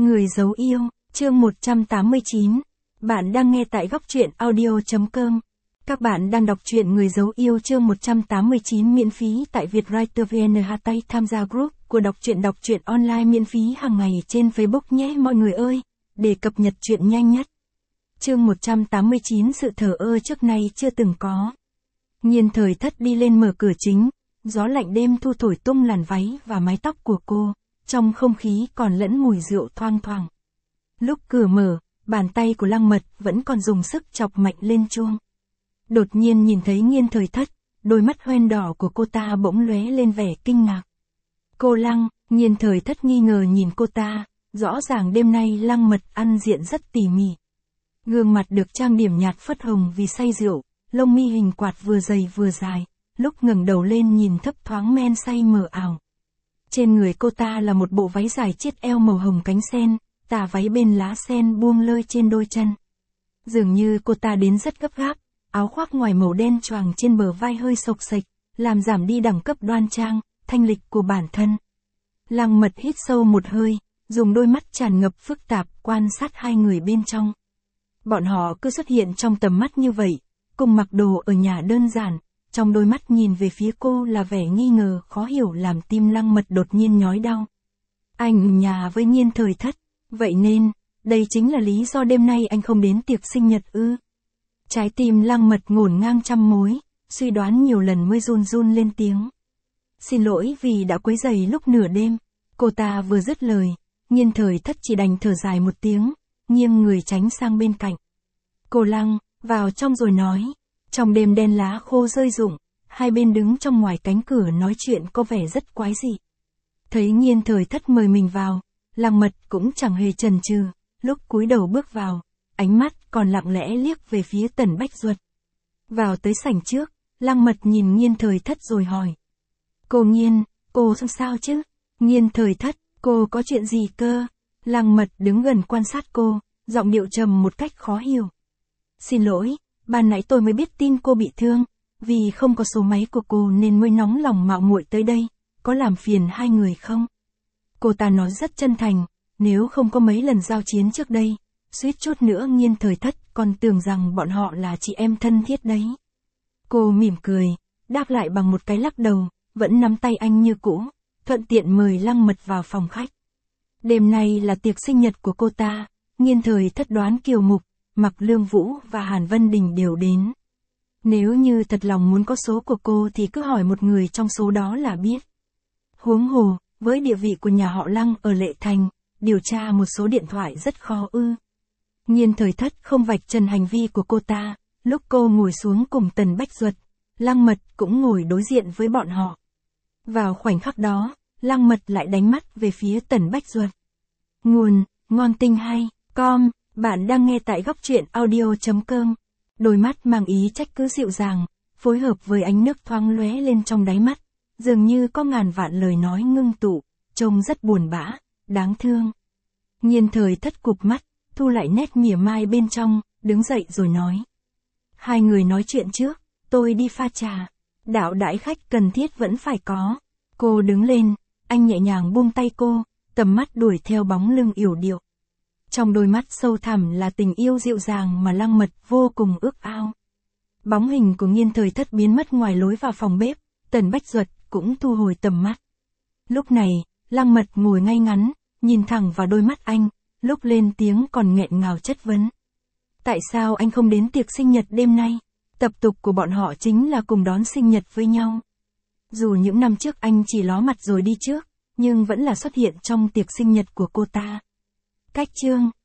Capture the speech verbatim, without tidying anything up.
Người giấu yêu, chương một trăm tám mươi chín. Bạn đang nghe tại góc truyện audio chấm com. Các bạn đang đọc truyện Người giấu yêu chương một trăm tám mươi chín miễn phí tại Vietwriter vê en. Tay tham gia group của đọc truyện đọc truyện online miễn phí hàng ngày trên Facebook nhé mọi người ơi, để cập nhật truyện nhanh nhất. Chương một trăm tám mươi chín sự thờ ơ trước nay chưa từng có. Nhiên Thời Thất đi lên mở cửa chính, gió lạnh đêm thu thổi tung làn váy và mái tóc của cô, trong không khí còn lẫn mùi rượu thoang thoảng. Lúc cửa mở, bàn tay của Lăng Mật vẫn còn dùng sức chọc mạnh lên chuông. Đột nhiên nhìn thấy Nhiên Thời Thất, đôi mắt hoen đỏ của cô ta bỗng lóe lên vẻ kinh ngạc. Cô Lăng, Nhiên Thời Thất nghi ngờ nhìn cô ta, rõ ràng đêm nay Lăng Mật ăn diện rất tỉ mỉ. Gương mặt được trang điểm nhạt phớt hồng vì say rượu, lông mi hình quạt vừa dày vừa dài, lúc ngẩng đầu lên nhìn thấp thoáng men say mờ ảo. Trên người cô ta là một bộ váy dài chiết eo màu hồng cánh sen, tà váy bên lá sen buông lơi trên đôi chân. Dường như cô ta đến rất gấp gáp, áo khoác ngoài màu đen choàng trên bờ vai hơi xộc xệch, làm giảm đi đẳng cấp đoan trang, thanh lịch của bản thân. Lăng Mật hít sâu một hơi, dùng đôi mắt tràn ngập phức tạp quan sát hai người bên trong. Bọn họ cứ xuất hiện trong tầm mắt như vậy, cùng mặc đồ ở nhà đơn giản, trong đôi mắt nhìn về phía cô là vẻ nghi ngờ khó hiểu làm tim Lăng Mật đột nhiên nhói đau. Anh ở nhà với Nhiên Thời Thất, vậy nên, đây chính là lý do đêm nay anh không đến tiệc sinh nhật ư. Trái tim Lăng Mật ngổn ngang trăm mối, suy đoán nhiều lần mới run run lên tiếng. Xin lỗi vì đã quấy rầy lúc nửa đêm, cô ta vừa dứt lời, Nhiên Thời Thất chỉ đành thở dài một tiếng, nghiêng người tránh sang bên cạnh. Cô Lăng, vào trong rồi nói. Trong đêm đen lá khô rơi rụng, hai bên đứng trong ngoài cánh cửa nói chuyện có vẻ rất quái dị. Thấy Nhiên Thời Thất mời mình vào, Lăng Mật cũng chẳng hề chần chừ, lúc cúi đầu bước vào, ánh mắt còn lặng lẽ liếc về phía Tần Bách Duật. Vào tới sảnh trước, Lăng Mật nhìn Nhiên Thời Thất rồi hỏi. Cô Nhiên, cô sao chứ? Nhiên Thời Thất, cô có chuyện gì cơ? Lăng Mật đứng gần quan sát cô, giọng điệu trầm một cách khó hiểu. Xin lỗi. Ban nãy tôi mới biết tin cô bị thương, vì không có số máy của cô nên mới nóng lòng mạo muội tới đây, có làm phiền hai người không? Cô ta nói rất chân thành, nếu không có mấy lần giao chiến trước đây, suýt chút nữa Nhiên Thời Thất còn tưởng rằng bọn họ là chị em thân thiết đấy. Cô mỉm cười, đáp lại bằng một cái lắc đầu, vẫn nắm tay anh như cũ, thuận tiện mời Lăng Mật vào phòng khách. Đêm nay là tiệc sinh nhật của cô ta, Nhiên Thời Thất đoán Kiều Mục, Mặc Lương Vũ và Hàn Vân Đình đều đến. Nếu như thật lòng muốn có số của cô thì cứ hỏi một người trong số đó là biết. Huống hồ, với địa vị của nhà họ Lăng ở Lệ Thành, điều tra một số điện thoại rất khó ư. Nhiên Thời Thất không vạch trần hành vi của cô ta, lúc cô ngồi xuống cùng Tần Bách Duật, Lăng Mật cũng ngồi đối diện với bọn họ. Vào khoảnh khắc đó, Lăng Mật lại đánh mắt về phía Tần Bách Duật. Nguồn, ngon tinh hay, com. Bạn đang nghe tại góc truyện audio chấm com. Đôi mắt mang ý trách cứ dịu dàng, phối hợp với ánh nước thoáng lóe lên trong đáy mắt, dường như có ngàn vạn lời nói ngưng tụ, trông rất buồn bã, đáng thương. Nhiên Thời Thất cụp mắt, thu lại nét mỉa mai bên trong, đứng dậy rồi nói. Hai người nói chuyện trước, tôi đi pha trà. Đạo đãi khách cần thiết vẫn phải có. Cô đứng lên, anh nhẹ nhàng buông tay cô, tầm mắt đuổi theo bóng lưng yểu điệu. Trong đôi mắt sâu thẳm là tình yêu dịu dàng mà Lăng Mật vô cùng ước ao. Bóng hình của Nhiên Thời Thất biến mất ngoài lối vào phòng bếp, Tần Bách Duật cũng thu hồi tầm mắt. Lúc này, Lăng Mật ngồi ngay ngắn, nhìn thẳng vào đôi mắt anh, lúc lên tiếng còn nghẹn ngào chất vấn. Tại sao anh không đến tiệc sinh nhật đêm nay? Tập tục của bọn họ chính là cùng đón sinh nhật với nhau. Dù những năm trước anh chỉ ló mặt rồi đi trước, nhưng vẫn là xuất hiện trong tiệc sinh nhật của cô ta. Cách chương